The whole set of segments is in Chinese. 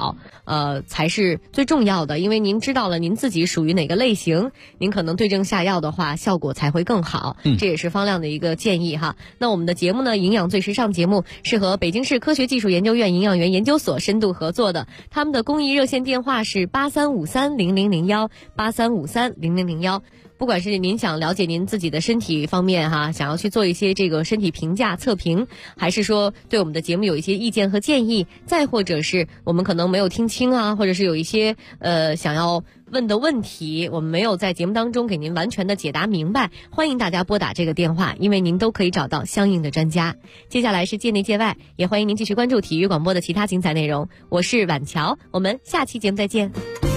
好，才是最重要的。因为您知道了您自己属于哪个类型，您可能对症下药的话，效果才会更好。这也是方亮的一个建议哈。那我们的节目呢，营养最时尚节目是和北京市科学技术研究院营养员研究所深度合作的，他们的公益热线电话是83530001，83530001。不管是您想了解您自己的身体方面哈，想要去做一些这个身体评价测评，还是说对我们的节目有一些意见和建议，再或者是我们可能没有听清啊，或者是有一些想要问的问题，我们没有在节目当中给您完全的解答明白，欢迎大家拨打这个电话，因为您都可以找到相应的专家。接下来是界内界外，也欢迎您继续关注体育广播的其他精彩内容。我是婉乔，我们下期节目再见。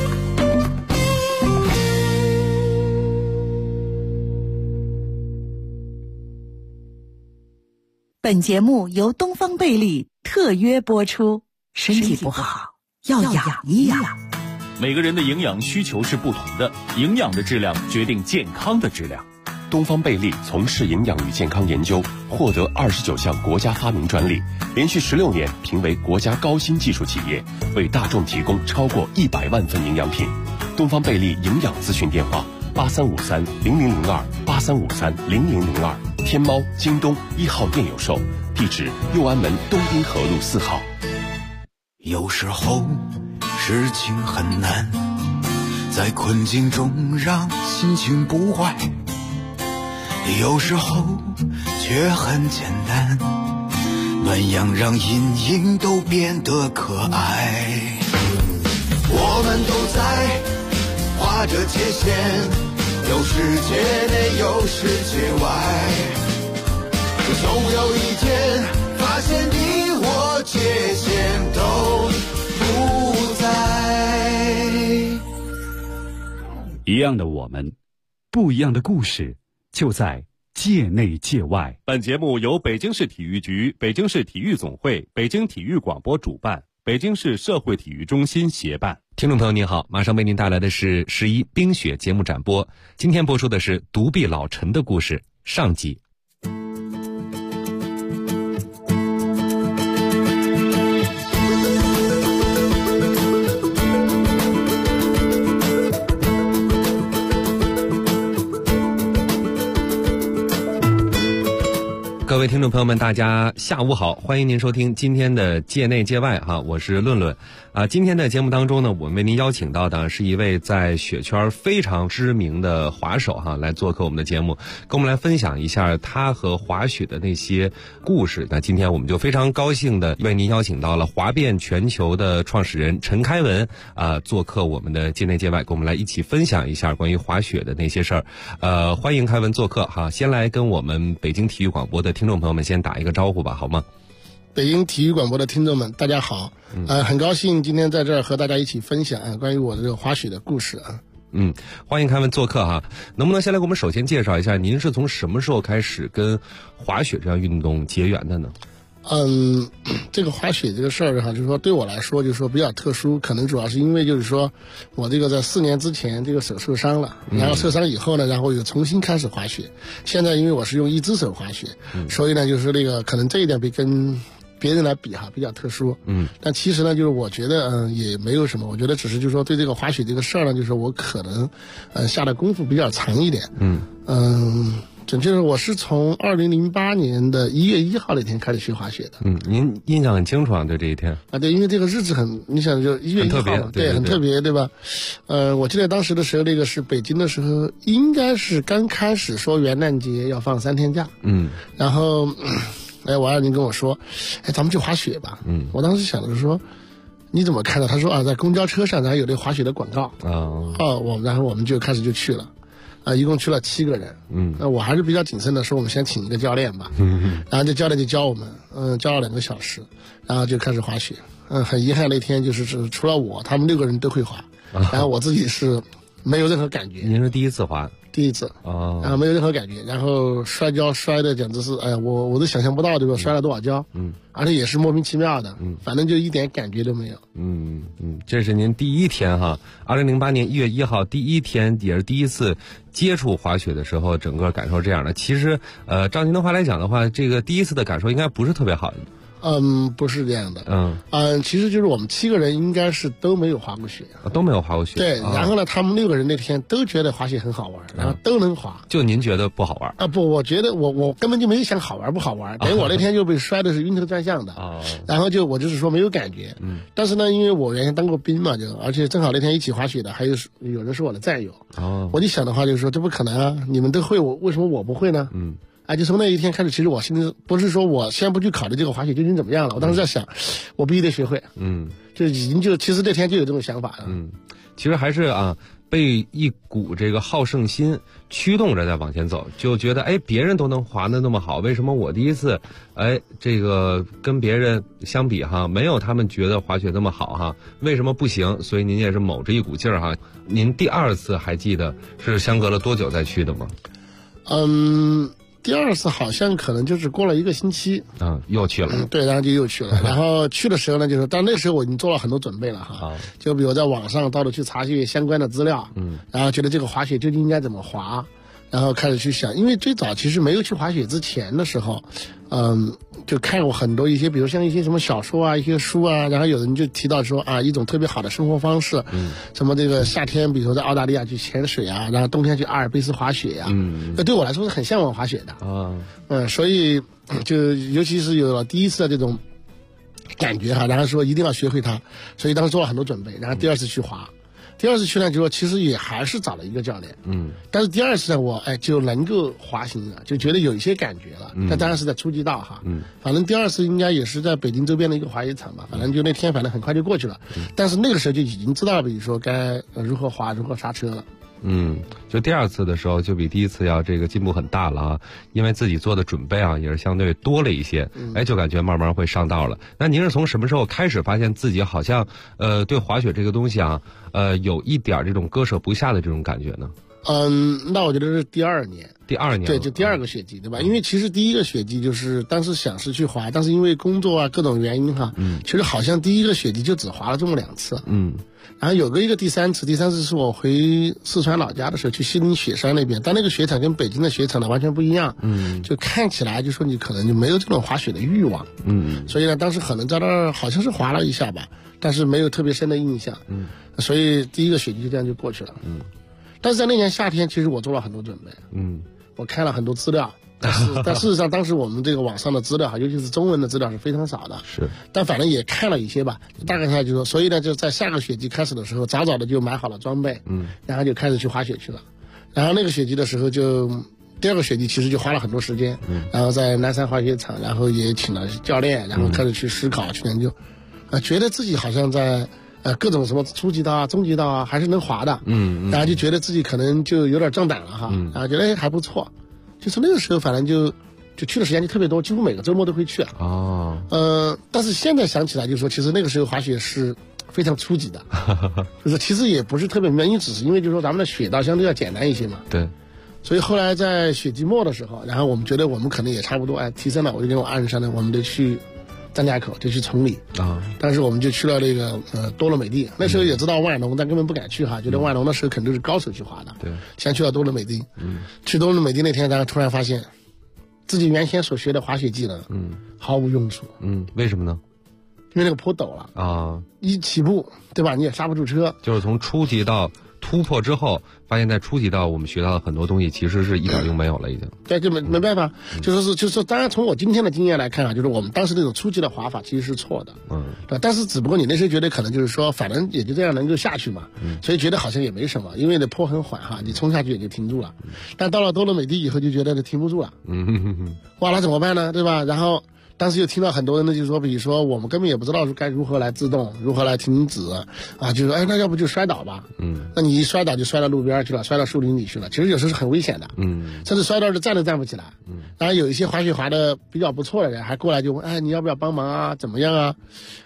本节目由东方贝利特约播出，身体不好要养一养。 每个人的营养需求是不同的，营养的质量决定健康的质量。 东方贝利从事营养与健康研究，获得29项国家发明专利，连续16年评为国家高新技术企业，为大众提供超过100万份营养品。东方贝利营养咨询电话83530002，83530002，天猫、京东1号店有售，地址右安门东滨河路4号。 有时候事情很难，在困境中让心情不坏，有时候却很简单，暖阳让阴影都变得可爱。我们都在划着界限，有世界内有世界外，总有一天发现你我界限都不在。 一样的我们，不一样的故事，就在界内界外。 本节目由北京市体育局、北京市体育总会、北京体育广播主办，北京市社会体育中心协办。 听众朋友您好，马上为您带来的是11冰雪节目展播。今天播出的是独臂老陈的故事上集。各位听众朋友们，大家下午好，欢迎您收听今天的界内界外哈，我是论论。今天的节目当中呢，我们为您邀请到的是一位在雪圈非常知名的滑手哈，来做客我们的节目，跟我们来分享一下他和滑雪的那些故事。那今天我们就非常高兴的为您邀请到了滑遍全球的创始人陈开文做客我们的界内界外，跟我们来一起分享一下关于滑雪的那些事儿。欢迎开文做客哈，先来跟我们北京体育广播的听众朋友们先打一个招呼吧，好吗？ 北京体育广播的听众们，大家好，很高兴今天在这儿和大家一起分享关于我的这个滑雪的故事啊。 欢迎开文做客哈，能不能先来给我们首先介绍一下，您是从什么时候开始跟滑雪这项运动结缘的呢？ 这个滑雪这个事儿哈，就是说对我来说，就是说比较特殊，可能主要是因为就是说我这个在4年之前这个手受伤了，然后受伤以后呢，然后又重新开始滑雪。现在因为我是用一只手滑雪，所以呢，就是那个可能这一点跟别人来比哈比较特殊。但其实呢，就是我觉得也没有什么，我觉得只是就是说对这个滑雪这个事儿呢，就是我可能下的功夫比较长一点。准确的，我是从2008年的1月1号那天开始学滑雪的。 您印象很清楚啊，对这一天啊，对，因为这个日子很，你想就1月1号嘛，对，很特别，对吧？我记得当时的时候，那个是北京的时候，应该是刚开始说元旦节要放3天假。然后，我二妮跟我说，咱们去滑雪吧。我当时想的是说，你怎么看到？他说在公交车上然后有那个滑雪的广告。然后我们就开始就去了。一共去了7个人。我还是比较谨慎的，说我们先请一个教练吧。然后这教练就教我们，教了2个小时，然后就开始滑雪。很遗憾那天就是除了我，他们6个人都会滑，然后我自己是没有任何感觉。 您是第一次滑？ 第一次。然后没有任何感觉，然后摔跤摔的简直是，我都想象不到，对吧？摔了多少跤。而且也是莫名其妙的。反正就一点感觉都没有。 这是您第一天哈，2008年1月1号第一天，也是第一次接触滑雪的时候，整个感受这样的。其实，照您的话来讲的话，这个第一次的感受应该不是特别好。 不是这样的。其实就是我们7个人应该是都没有滑过雪， 都没有滑过雪。 对，然后呢，他们6个人那天都觉得滑雪很好玩，然后都能滑。 就您觉得不好玩？ 不，我觉得我根本就没有想好玩不好玩，等于我那天就被摔的是晕头转向的。然后我就是说没有感觉。但是呢，因为我原先当过兵嘛，而且正好那天一起滑雪的还有人是我的战友。我就想的话就是说，这不可能啊，你们都会，为什么我不会呢？就从那一天开始，其实我心里不是说我先不去考虑这个滑雪究竟怎么样了，我当时在想，我必须得学会。就已经其实那天就有这种想法了。 其实还是被一股这个好胜心驱动着在往前走，就觉得别人都能滑得那么好，为什么我第一次这个跟别人相比没有他们觉得滑雪那么好为什么不行？所以您也是卯着一股劲儿您第2次还记得是相隔了多久再去的吗？ 第2次好像可能就是过了1个星期又去了。 对，然后就又去了。然后去的时候呢，就是但那时候我已经做了很多准备了就比如在网上到处去查询相关的资料，然后觉得这个滑雪究竟应该怎么滑，然后开始去想，因为最早其实没有去滑雪之前的时候，就看过很多一些，比如像一些什么小说啊、一些书啊，然后有人就提到说一种特别好的生活方式，什么这个夏天，比如说在澳大利亚去潜水啊，然后冬天去阿尔卑斯滑雪呀，那对我来说是很向往滑雪的所以就尤其是有了第一次的这种感觉然后说一定要学会它，所以当时做了很多准备，然后第2次去滑。第2次去呢，就说其实也还是找了一个教练，但是第2次呢，我就能够滑行了，就觉得有一些感觉了。但当然是在初级道反正第2次应该也是在北京周边的一个滑雪场吧，反正就那天反正很快就过去了。但是那个时候就已经知道，比如说该如何滑、如何刹车了。 就第2次的时候就比第1次要这个进步很大了因为自己做的准备也是相对多了一些，就感觉慢慢会上道了。那您是从什么时候开始发现自己好像对滑雪这个东西有一点这种割舍不下的这种感觉呢？ 那我觉得是第2年。 第2年， 对，就第2个雪季，对吧？因为其实第1个雪季就是当时想是去滑，但是因为工作各种原因其实好像第1个雪季就只滑了这么2次。然后有一个第3次，第3次是我回四川老家的时候去西岭雪山那边，但那个雪场跟北京的雪场呢完全不一样。就看起来就说你可能就没有这种滑雪的欲望。所以呢，当时可能在那儿好像是滑了一下吧，但是没有特别深的印象。所以第1个雪季就这样就过去了。但是在那年夏天，其实我做了很多准备。我看了很多资料，但事实上当时我们这个网上的资料尤其是中文的资料是非常少的。但反正也看了一些吧，大概就说，所以呢，就在下个雪季开始的时候，早早的就买好了装备，然后就开始去滑雪去了。然后那个雪季的时候就第2个雪季其实就花了很多时间，然后在南山滑雪场，然后也请了教练，然后开始去思考去研究，觉得自己好像在各种什么初级道中级道还是能滑的，然后就觉得自己可能就有点壮胆了然后觉得还不错。就是那个时候反正就去的时间就特别多，几乎每个周末都会去但是现在想起来就是说，其实那个时候滑雪是非常初级的就是其实也不是特别明白，因为只是因为就是说咱们的雪道相对要简单一些嘛。 对。 所以后来在雪季末的时候，然后我们觉得我们可能也差不多提升了，我就跟我爱人商量，我们就去张家口，就去崇礼当时我们就去了那个多乐美地，那时候也知道万隆，但根本不敢去觉得万隆那时候肯定是高手去滑的。 对， 先去了多乐美地。去多乐美地那天，然后突然发现自己原先所学的滑雪技能毫无用处。 为什么呢？ 因为那个坡陡了一起步，对吧？你也刹不住车。 就是从初级到突破之后，发现在初级道我们学到的很多东西其实是一点用没有了，已经。 对，就没办法，就是说，当然从我今天的经验来看就是我们当时那种初级的滑法其实是错的。对，但是只不过你那时候觉得可能就是说，反正也就这样能够下去嘛，所以觉得好像也没什么，因为那坡很缓你冲下去也就停住了。但到了多乐美地以后就觉得停不住了。哇，那怎么办呢？对吧？然后当时又听到很多人呢，就是说，比如说我们根本也不知道该如何来制动，如何来停止就说那要不就摔倒吧。那你一摔倒就摔到路边去了，摔到树林里去了，其实有时候是很危险的。甚至摔到就站都站不起来。然后有一些滑雪滑的比较不错的人还过来就问，你要不要帮忙怎么样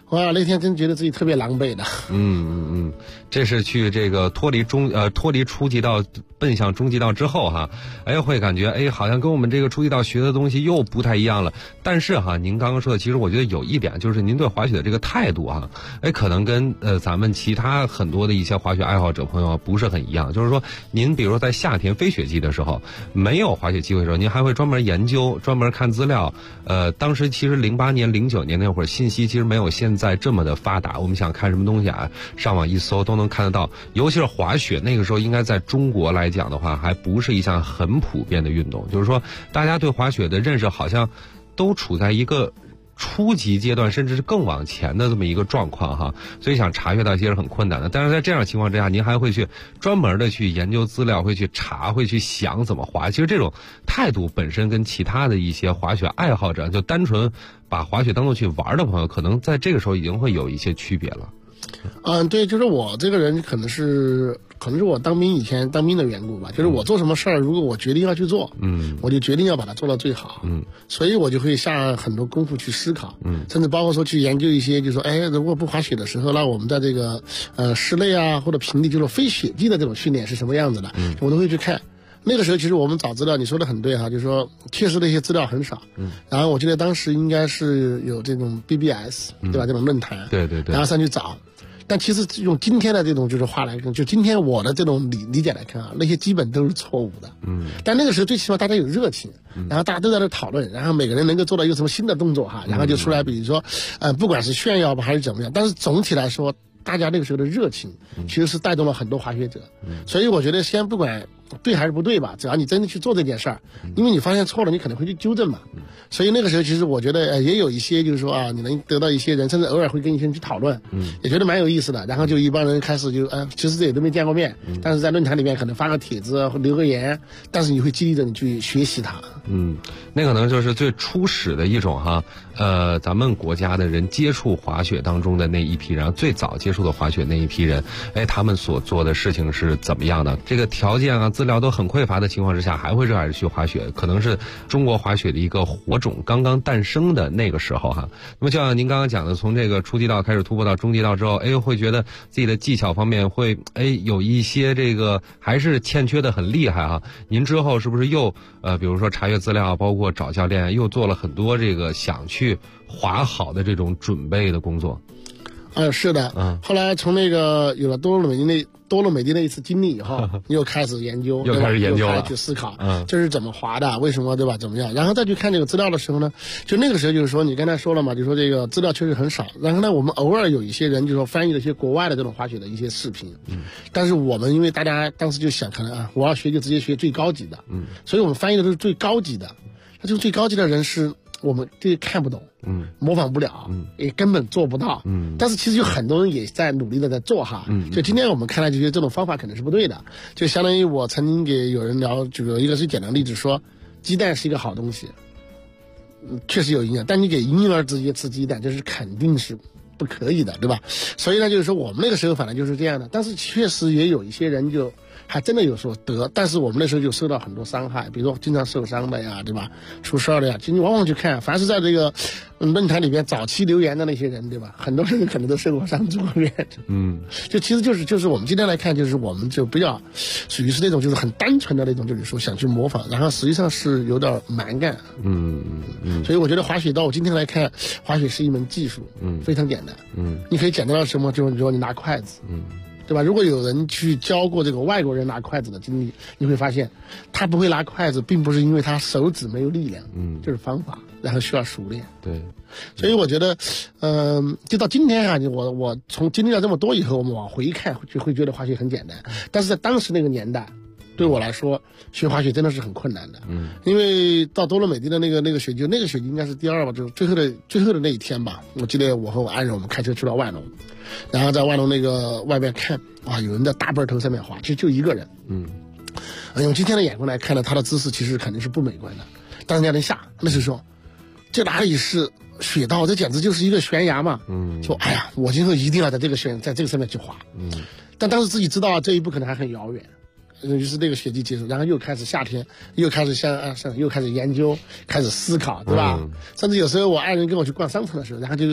哇，那天真觉得自己特别狼狈的。 这是去这个脱离初级道奔向中级道之后哈，会感觉好像跟我们这个初级道学的东西又不太一样了。但是哈，您刚刚说的，其实我觉得有一点就是您对滑雪的这个态度啊，可能跟咱们其他很多的一些滑雪爱好者朋友不是很一样。就是说，您比如说在夏天非雪季的时候，没有滑雪机会的时候，您还会专门研究、专门看资料。当时其实08年、09年那会儿，信息其实没有现在这么的发达。我们想看什么东西啊，上网一搜都能看得到。尤其是滑雪，那个时候应该在中国来讲的话，还不是一项很普遍的运动。就是说，大家对滑雪的认识好像都处在一个初级阶段，甚至是更往前的这么一个状况哈，所以想查阅到一些是很困难的。但是在这样的情况之下，您还会去专门的去研究资料，会去查，会去想怎么滑。其实这种态度本身跟其他的一些滑雪爱好者，就单纯把滑雪当作去玩的朋友，可能在这个时候已经会有一些区别了。 对，就是我这个人可能是我以前当兵的缘故吧，就是我做什么事儿，如果我决定要去做，我就决定要把它做到最好，所以我就会下很多功夫去思考，甚至包括说去研究一些，就是说，如果不滑雪的时候，那我们在这个室内啊或者平地，就是非雪季的这种训练是什么样子的，我都会去看。那个时候其实我们找资料，你说的很对哈，就是说确实那些资料很少。然后我记得当时应该是有这种 BBS，对吧？这种论坛， 对， 然后上去找。但其实用今天的这种就是话来看，就今天我的这种理解来看啊，那些基本都是错误的。但那个时候最起码大家有热情，然后大家都在那讨论，然后每个人能够做到一个什么新的动作哈，然后就出来，比如说不管是炫耀吧还是怎么样，但是总体来说，大家那个时候的热情其实是带动了很多滑雪者。所以我觉得先不管对还是不对吧，只要你真的去做这件事儿，因为你发现错了，你可能会去纠正嘛。所以那个时候其实我觉得也有一些就是说啊，你能得到一些人，甚至偶尔会跟一些人去讨论，也觉得蛮有意思的。然后就一帮人开始就其实这也都没见过面，但是在论坛里面可能发个帖子或留个言，但是你会激励着你去学习它。 那可能就是最初始的一种哈，咱们国家的人接触滑雪当中的那一批人，最早接触的滑雪那一批人，他们所做的事情是怎么样的？这个条件啊、资料都很匮乏的情况之下，还会热爱去滑雪，可能是中国滑雪的一个火种刚刚诞生的那个时候哈。那么就像您刚刚讲的，从这个初级道开始突破到中级道之后，会觉得自己的技巧方面会有一些这个还是欠缺的很厉害哈。您之后是不是又比如说查阅资料，包括找教练，又做了很多这个想去滑好的这种准备的工作？ 是的。后来从那个有了多洛美的那一次经历以后，又开始研究， 又开始研究了， 又开始去思考，这是怎么滑的，为什么，对吧？怎么样？然后再去看这个资料的时候呢，就那个时候就是说，你刚才说了嘛，就说这个资料确实很少。然后呢，我们偶尔有一些人就说翻译了一些国外的这种滑雪的一些视频，但是我们因为大家当时就想，可能我要学就直接学最高级的，所以我们翻译的都是最高级的。那这种最高级的人是我们这看不懂，模仿不了，也根本做不到，但是其实有很多人也在努力的在做哈，就今天我们看来就觉得这种方法可能是不对的，就相当于我曾经给有人聊，就有一个最简单的例子说，鸡蛋是一个好东西，确实有营养，但你给婴儿直接吃鸡蛋，这是肯定是不可以的，对吧？所以呢，就是说我们那个时候反正就是这样的，但是确实也有一些人就还真的有所得，但是我们那时候就受到很多伤害，比如说经常受伤的呀，对吧？出事的呀，其实往往去看，凡是在这个论坛里面早期留言的那些人，对吧？很多人可能都受过伤、住过院。就其实就是我们今天来看，就是我们就比较属于是那种就是很单纯的那种，就是说想去模仿，然后实际上是有点蛮干。所以我觉得滑雪到我今天来看，滑雪是一门技术，非常简单。你可以简单到什么，就是说你拿筷子，对吧？如果有人去教过这个外国人拿筷子的经历，你会发现，他不会拿筷子，并不是因为他手指没有力量，就是方法，然后需要熟练。 对， 所以我觉得，就到今天啊，我从经历了这么多以后，我们往回看，就会觉得滑雪很简单。但是在当时那个年代，对我来说，学滑雪真的是很困难的。因为到多洛美蒂的那个雪季，那个雪季应该是第二吧，就是最后的那一天吧。我记得我和我爱人，我们开车去到万隆，然后在万隆那个外面看，哇，有人在大背头上面滑，其实就一个人。用今天的眼光来看呢，他的姿势其实肯定是不美观的。但是那人下，那时候说，这哪里是雪道，这简直就是一个悬崖嘛。说哎呀，我今后一定要在这个上面去滑。但当时自己知道这一步可能还很遥远。就是那个雪季结束，然后又开始夏天，又开始又开始研究，开始思考，对吧？甚至有时候我爱人跟我去逛商场的时候，然后就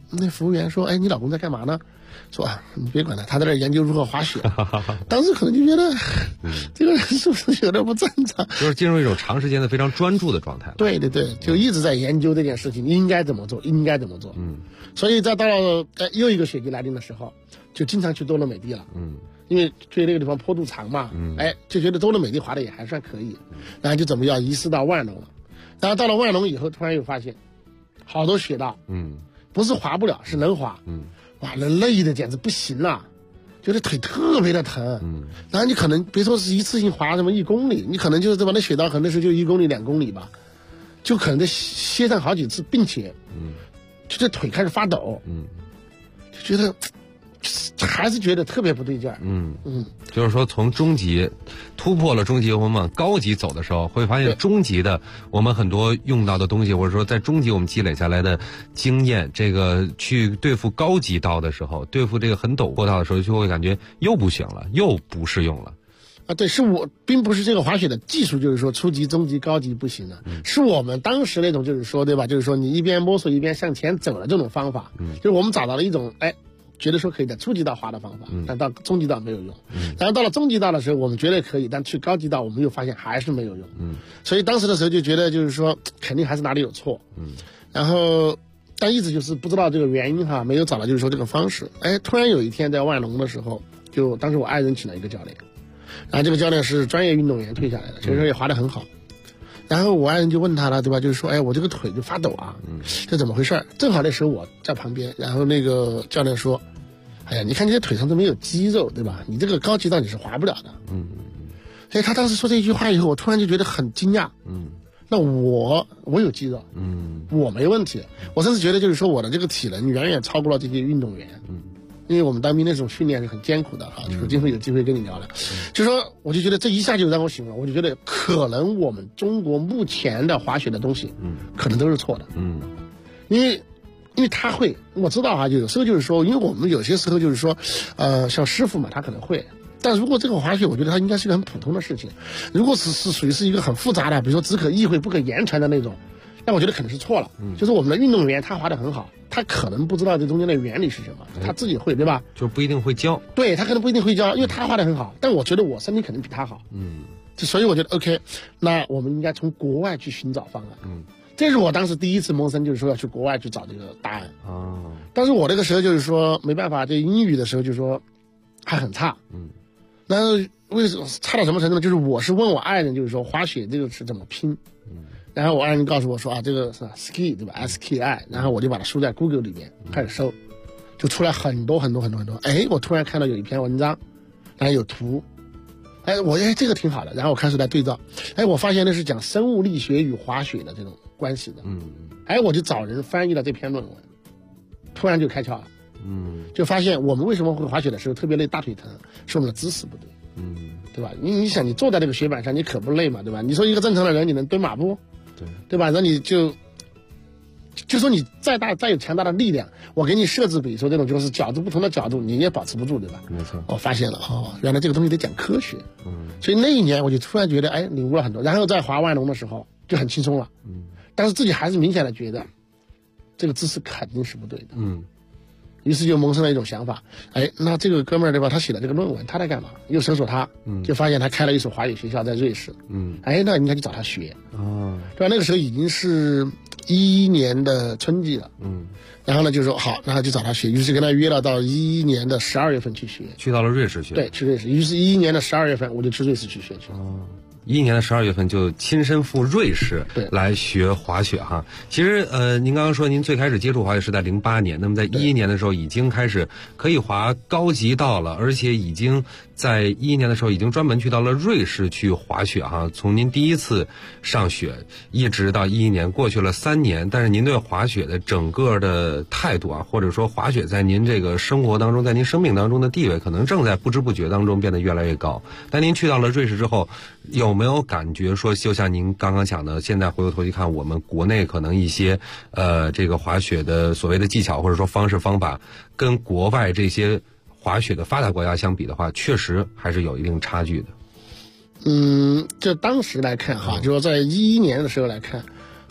那服务员说，哎，你老公在干嘛呢？说啊，你别管他，他在那研究如何滑雪。当时可能就觉得，这个人是不是有点不正常？ 就是进入一种长时间的非常专注的状态。 对对对，就一直在研究这件事情应该怎么做，应该怎么做。所以在到了又一个雪季来临的时候，就经常去多乐美地了。因为去那个地方坡度长嘛，就觉得多乐美地滑的也还算可以，然后就准备要移师到万隆了。然后到了万隆以后，突然又发现，好多雪道，不是滑不了，是能滑。哇，那累的简直不行了，觉得腿特别的疼。然后你可能别说是一次性滑什么1公里，你可能就是对吧？那雪道可能那时候就1公里2公里吧，就可能得歇上好几次，并且，就这腿开始发抖。就觉得还是觉得特别不对劲儿。 就是说从中级突破了中级，我们往高级走的时候，会发现中级的我们很多用到的东西，或者说在中级我们积累下来的经验，这个去对付高级道的时候，对付这个很陡坡道的时候，就会感觉又不行了，又不适用了。 对，是我并不是这个滑雪的技术，就是说初级、中级、高级不行了，是我们当时那种就是说，对吧？就是说你一边摸索一边向前走的这种方法，就是我们找到了一种觉得说可以在初级道滑的方法，但到中级道没有用。然后到了中级道的时候，我们觉得可以，但去高级道我们又发现还是没有用。所以当时的时候就觉得就是说肯定还是哪里有错。然后但一直就是不知道这个原因哈，没有找到就是说这个方式。突然有一天在万隆的时候，就当时我爱人请了一个教练，然后这个教练是专业运动员退下来的，所以说也滑得很好。然后我爱人就问他了，对吧？就是说，我这个腿就发抖啊，这怎么回事？正好那时候我在旁边，然后那个教练说，哎呀，你看你这腿上都没有肌肉，对吧？你这个高级道你是滑不了的。所以他当时说这一句话以后，我突然就觉得很惊讶。那我有肌肉，我没问题。我甚至觉得就是说我的这个体能远远超过了这些运动员。因为我们当兵那种训练是很艰苦的哈，就是今后有机会跟你聊聊。就说我就觉得这一下就让我醒了，我就觉得可能我们中国目前的滑雪的东西，可能都是错的。因为他会，我知道哈，就有时候就是说，因为我们有些时候就是说，像师傅嘛，他可能会。但如果这个滑雪，我觉得它应该是一个很普通的事情。如果是属于是一个很复杂的，比如说只可意会不可言传的那种，那我觉得可能是错了。就是我们的运动员他滑得很好，他可能不知道这中间的原理是什么，他自己会，对吧？ 就不一定会教。 对，他可能不一定会教，因为他滑得很好，但我觉得我身体可能比他好。所以我觉得 OK， 那我们应该从国外去寻找方案。这是我当时第一次萌生，就是说要去国外去找这个答案。但是我那个时候就是说没办法，这英语的时候就是说还很差。然后为什么差到什么程度呢？就是我是问我爱人，就是说滑雪这个是怎么拼。然后我爱人告诉我说这个是 ski 对吧 SKI， 然后我就把它输在 Google 里面开始搜，就出来很多。我突然看到有一篇文章，然后有图，这个挺好的，然后我开始来对照，我发现那是讲生物力学与滑雪的这种关系的。我就找人翻译了这篇论文，突然就开窍了。就发现我们为什么会滑雪的时候特别累大腿疼，是我们的姿势不对。对吧？你想你坐在这个雪板上，你可不累嘛，对吧？你说一个正常的人你能蹲马步？对吧？那你就说你再有强大的力量，我给你设置比如说这种就是不同的角度，你也保持不住，对吧？ 没错。 我发现了原来这个东西得讲科学。所以那一年我就突然觉得领悟了很多，然后在滑万隆的时候就很轻松了。但是自己还是明显的觉得这个姿势肯定是不对的。于是就萌生了一种想法，那这个哥们儿对吧？他写了这个论文，他在干嘛？又搜索他，就发现他开了一所滑雪学校在瑞士。那应该去找他学。对吧？那个时候已经是2011年的春季了。然后呢，就说好，然后就找他学，于是跟他约了到2011年的12月份去学。 去到了瑞士学。 对，去瑞士。于是2011年的12月份，我就去瑞士去学去了。 2011年的12月份就亲身赴瑞士来学滑雪哈。其实您刚刚说您最开始接触滑雪是在08年，那么在2011年的时候已经开始可以滑高级道了，而且已经在2011年的时候已经专门去到了瑞士去滑雪哈。从您第一次上雪一直到2011年过去了3年，但是您对滑雪的整个的态度或者说滑雪在您这个生活当中，在您生命当中的地位，可能正在不知不觉当中变得越来越高。但您去到了瑞士之后，有没有感觉说，就像您刚刚讲的，现在回过头去看，我们国内可能一些这个滑雪的所谓的技巧或者说方式方法，跟国外这些滑雪的发达国家相比的话，确实还是有一定差距的。 就当时来看就说在2011年的时候来看，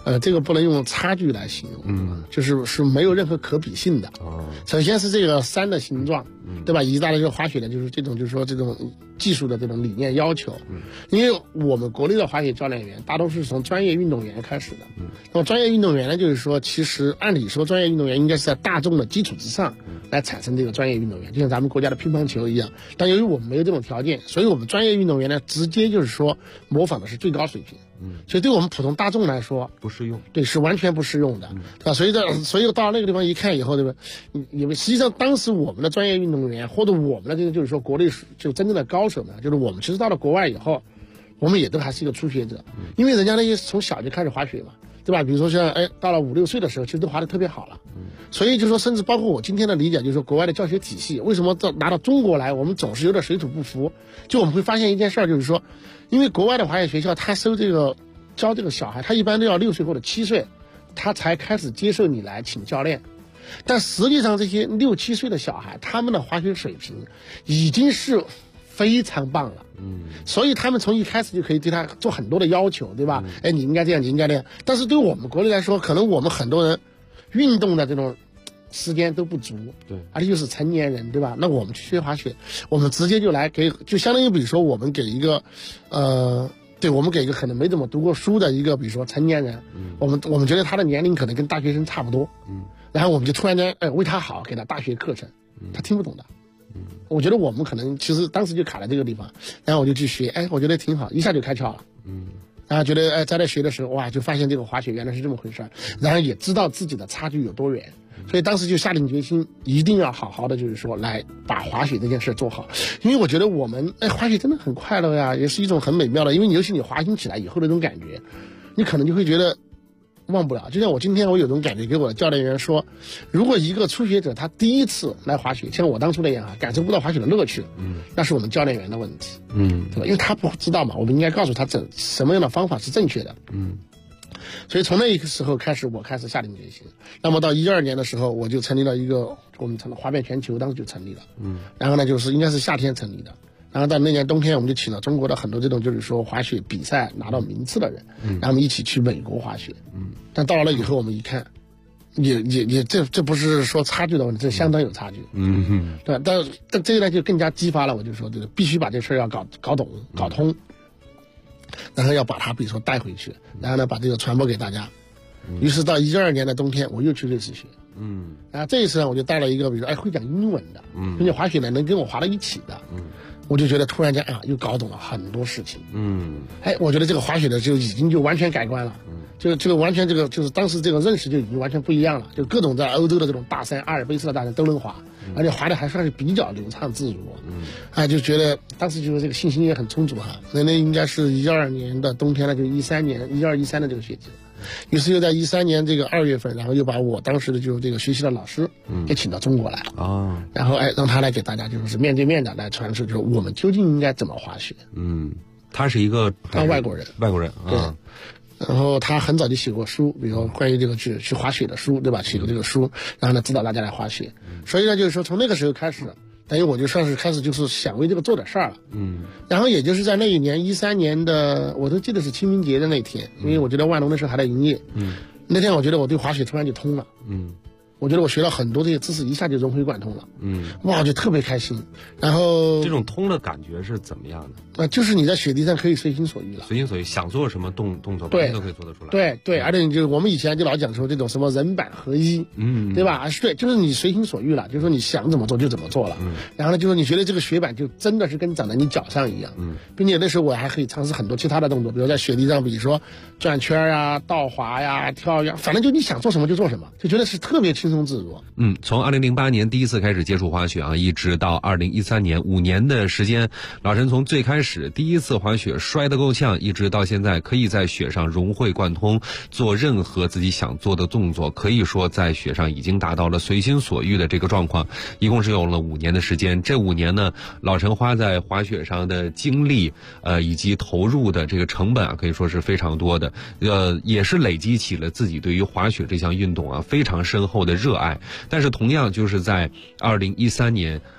这个不能用差距来形容，就是没有任何可比性的。首先是这个山的形状，对吧？以及大家这个滑雪的就是这种技术的这种理念要求。因为我们国内的滑雪教练员大多是从专业运动员开始的。那么专业运动员呢，就是说其实按理说专业运动员应该是在大众的基础之上来产生这个专业运动员，就像咱们国家的乒乓球一样。但由于我们没有这种条件，所以我们专业运动员呢直接就是说模仿的是最高水平。所以对我们普通大众来说不适用， 对，是完全不适用的，对吧？所以到那个地方一看以后，对吧？因为实际上当时我们的专业运动员或者我们的这个就是说国内就真正的高手呢，就是我们其实到了国外以后，我们也都还是一个初学者，因为人家那些从小就开始滑雪嘛，对吧？比如说像到了5、6岁的时候，其实都滑得特别好了。所以就说甚至包括我今天的理解，就是说国外的教学体系为什么拿到中国来，我们总是有点水土不服。就我们会发现一件事儿，就是说，因为国外的滑雪学校，他教这个小孩，他一般都要6岁或者7岁，他才开始接受你来请教练。但实际上这些6、7岁的小孩，他们的滑雪水平已经是非常棒了。所以他们从一开始就可以对他做很多的要求，对吧？你应该这样，你应该那样。但是对我们国内来说，可能我们很多人运动的这种时间都不足，对，而且又是成年人，对吧？那我们去学滑雪，我们直接就来就相当于比如说我们给一个对，我们给一个可能没怎么读过书的一个，比如说成年人，我们觉得他的年龄可能跟大学生差不多，然后我们就突然间为他好，给他大学课程，他听不懂的。我觉得我们可能其实当时就卡在这个地方，然后我就去学，我觉得挺好，一下就开窍了。然后觉得在学的时候，哇，就发现这个滑雪原来是这么回事，然后也知道自己的差距有多远。所以当时就下定决心，一定要好好的，就是说来把滑雪这件事做好。因为我觉得我们滑雪真的很快乐呀，也是一种很美妙的。因为尤其你滑行起来以后的那种感觉，你可能就会觉得忘不了。就像我今天我有种感觉，给我的教练员说，如果一个初学者他第一次来滑雪，像我当初那样感受不到滑雪的乐趣，那是我们教练员的问题，对吧？因为他不知道嘛，我们应该告诉他什么样的方法是正确的，所以从那个时候开始，我开始下定决心。那么到12年的时候，我就成立了一个我们成了滑遍全球，当时就成立了。然后呢，就是应该是夏天成立的。然后到那年冬天，我们就请了中国的很多这种就是说滑雪比赛拿到名次的人，然后我们一起去美国滑雪。但到了那以后，我们一看，也这不是说差距的问题，这相当有差距。对，但这个呢就更加激发了我，就说这个必须把这事儿要搞懂搞通。然后要把它比如说带回去，然后呢把这个传播给大家。于是到12年的冬天，我又去瑞士学。然后这一次呢，我就带了一个比如说会讲英文的，并且滑雪呢能跟我滑到一起的。我就觉得突然间又搞懂了很多事情。我觉得这个滑雪的就已经就完全改观了。这个完全就是当时这个认识就已经完全不一样了，就各种在欧洲的这种大山，阿尔卑斯的大山都能滑，而且滑的还算是比较流畅自如。就觉得当时就是这个信心也很充足哈。那应该是12年的冬天了，就13年12、13的这个学季。于是又在13年这个2月份，然后又把我当时的就是这个学习的老师也请到中国来了。然后让他来给大家就是面对面的来传授，就是我们究竟应该怎么滑雪。 他是一个外国人对。 然后他很早就写过书，比如说关于这个去滑雪的书，对吧？写过这个书，然后呢指导大家来滑雪。所以呢，就是说从那个时候开始，等于我就算是开始就是想为这个做点事儿了。然后也就是在那一年13年的，我都记得是清明节的那天，因为我觉得万隆的时候还在营业。那天我觉得我对滑雪突然就通了。我觉得我学了很多这些知识，一下就融会贯通了。哇，就特别开心。然后这种通的感觉是怎么样的？ 就是你在雪地上可以随心所欲了， 随心所欲，想做什么动作， 对， 都可以做得出来。 对，而且你就我们以前就老讲说这种什么人板合一，对吧？对，就是你随心所欲了，就是说你想怎么做就怎么做了。然后呢，就是你觉得这个雪板就真的是跟长在你脚上一样。并且那时候我还可以尝试很多其他的动作，比如在雪地上，比如说转圈呀、倒滑呀、跳呀，反正就你想做什么就做什么，就觉得是特别轻松自如。 从2008年第一次开始接触滑雪一直到2013年5年的时间，老陈从最开始第一次滑雪摔得够呛，一直到现在可以在雪上融会贯通，做任何自己想做的动作，可以说在雪上已经达到了随心所欲的这个状况。一共是用了5年的时间，这5年呢，老陈花在滑雪上的精力以及投入的这个成本可以说是非常多的，也是累积起了自己对于滑雪这项运动非常深厚的热爱。但是同样就是在2013年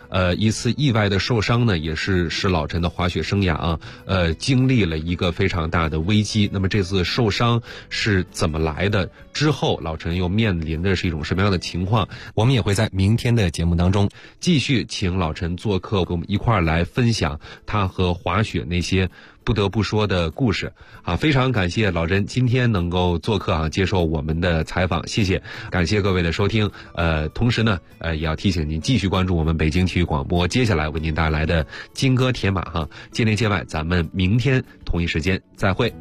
一次意外的受伤呢，也是使老陈的滑雪生涯经历了一个非常大的危机。那么这次受伤是怎么来的？之后老陈又面临的是一种什么样的情况？我们也会在明天的节目当中继续请老陈做客，跟我们一块儿来分享他和滑雪那些不得不说的故事啊！非常感谢老陈今天能够做客接受我们的采访，谢谢，感谢各位的收听。同时呢，也要提醒您继续关注我们北京体育广播接下来为您带来的金戈铁马界内界外，咱们明天同一时间再会。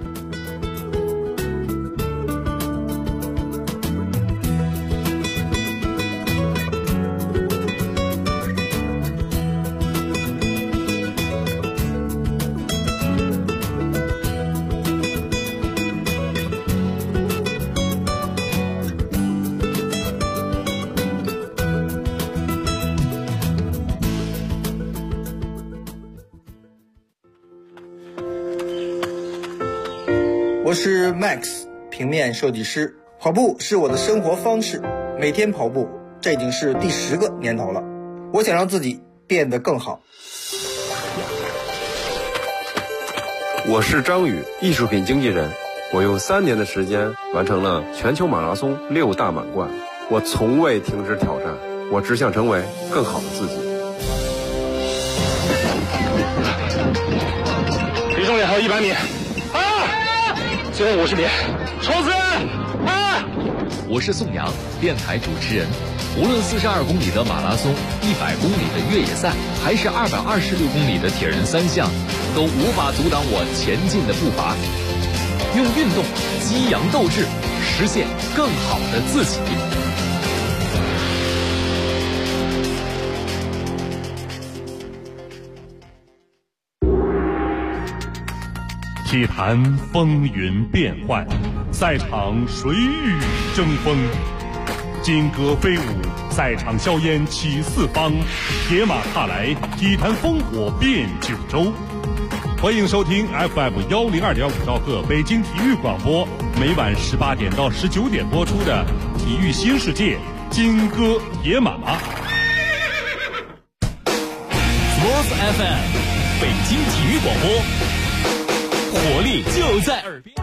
我是 Max， 平面设计师。跑步是我的生活方式，每天跑步，这已经是第10个年头了。我想让自己变得更好。 我是张宇，艺术品经纪人。我用3年的时间完成了全球马拉松6大满贯。我从未停止挑战，我只想成为更好的自己。 离终点还有100米。最后50米，冲刺！ 我是宋阳，电台主持人。无论42公里的马拉松、100公里的越野赛，还是226公里的铁人3项，都无法阻挡我前进的步伐。用运动激扬斗志，实现更好的自己。 体坛风云变幻，赛场水雨争锋，金戈飞舞，赛场硝烟起四方，铁马踏来，体坛烽火遍九州。欢迎收听 FM102.5兆赫北京体育广播，每晚18点到19点播出的《体育新世界》金戈铁马。 Sports FM， 北京体育广播。活力就在耳边。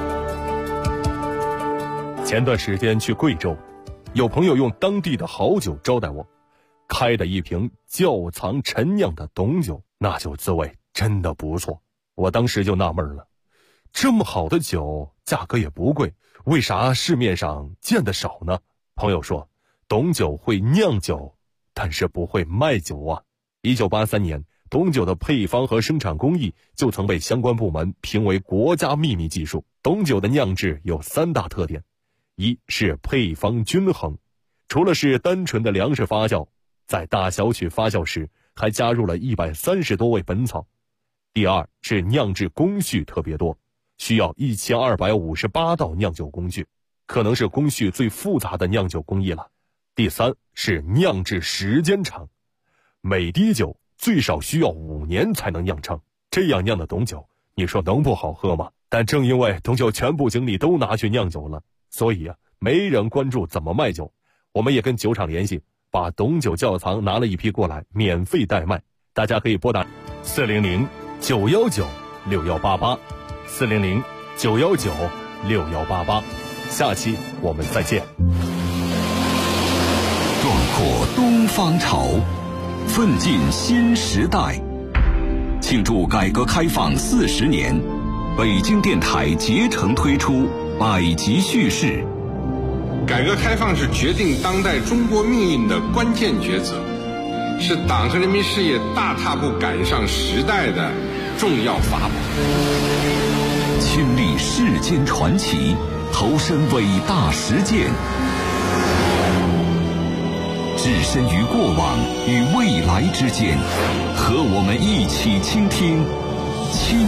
前段时间去贵州，有朋友用当地的好酒招待我，开的一瓶窖藏陈酿的董酒，那酒滋味真的不错。我当时就纳闷了，这么好的酒，价格也不贵，为啥市面上见得少呢？朋友说，董酒会酿酒，但是不会卖酒啊。1983年。董酒的配方和生产工艺就曾被相关部门评为国家秘密技术。董酒的酿制有3大特点：一是配方均衡，除了是单纯的粮食发酵，在大小曲发酵时还加入了130多味本草；第二是酿制工序特别多，需要1258道酿酒工序，可能是工序最复杂的酿酒工艺了；第三是酿制时间长，每滴酒最少需要5年才能酿成，这样酿的董酒，你说能不好喝吗？但正因为董酒全部精力都拿去酿酒了，所以没人关注怎么卖酒。我们也跟酒厂联系，把董酒窖藏拿了一批过来，免费代卖。大家可以拨打400-919-6188 400-919-6188。下期我们再见。 壮阔东方潮，奋进新时代，庆祝改革开放40年，北京电台竭诚推出百集叙事。 改革开放是决定当代中国命运的关键抉择，是党和人民事业大踏步赶上时代的重要法宝。 亲历世间传奇，投身伟大实践，置身于过往与未来之间，和我们一起倾听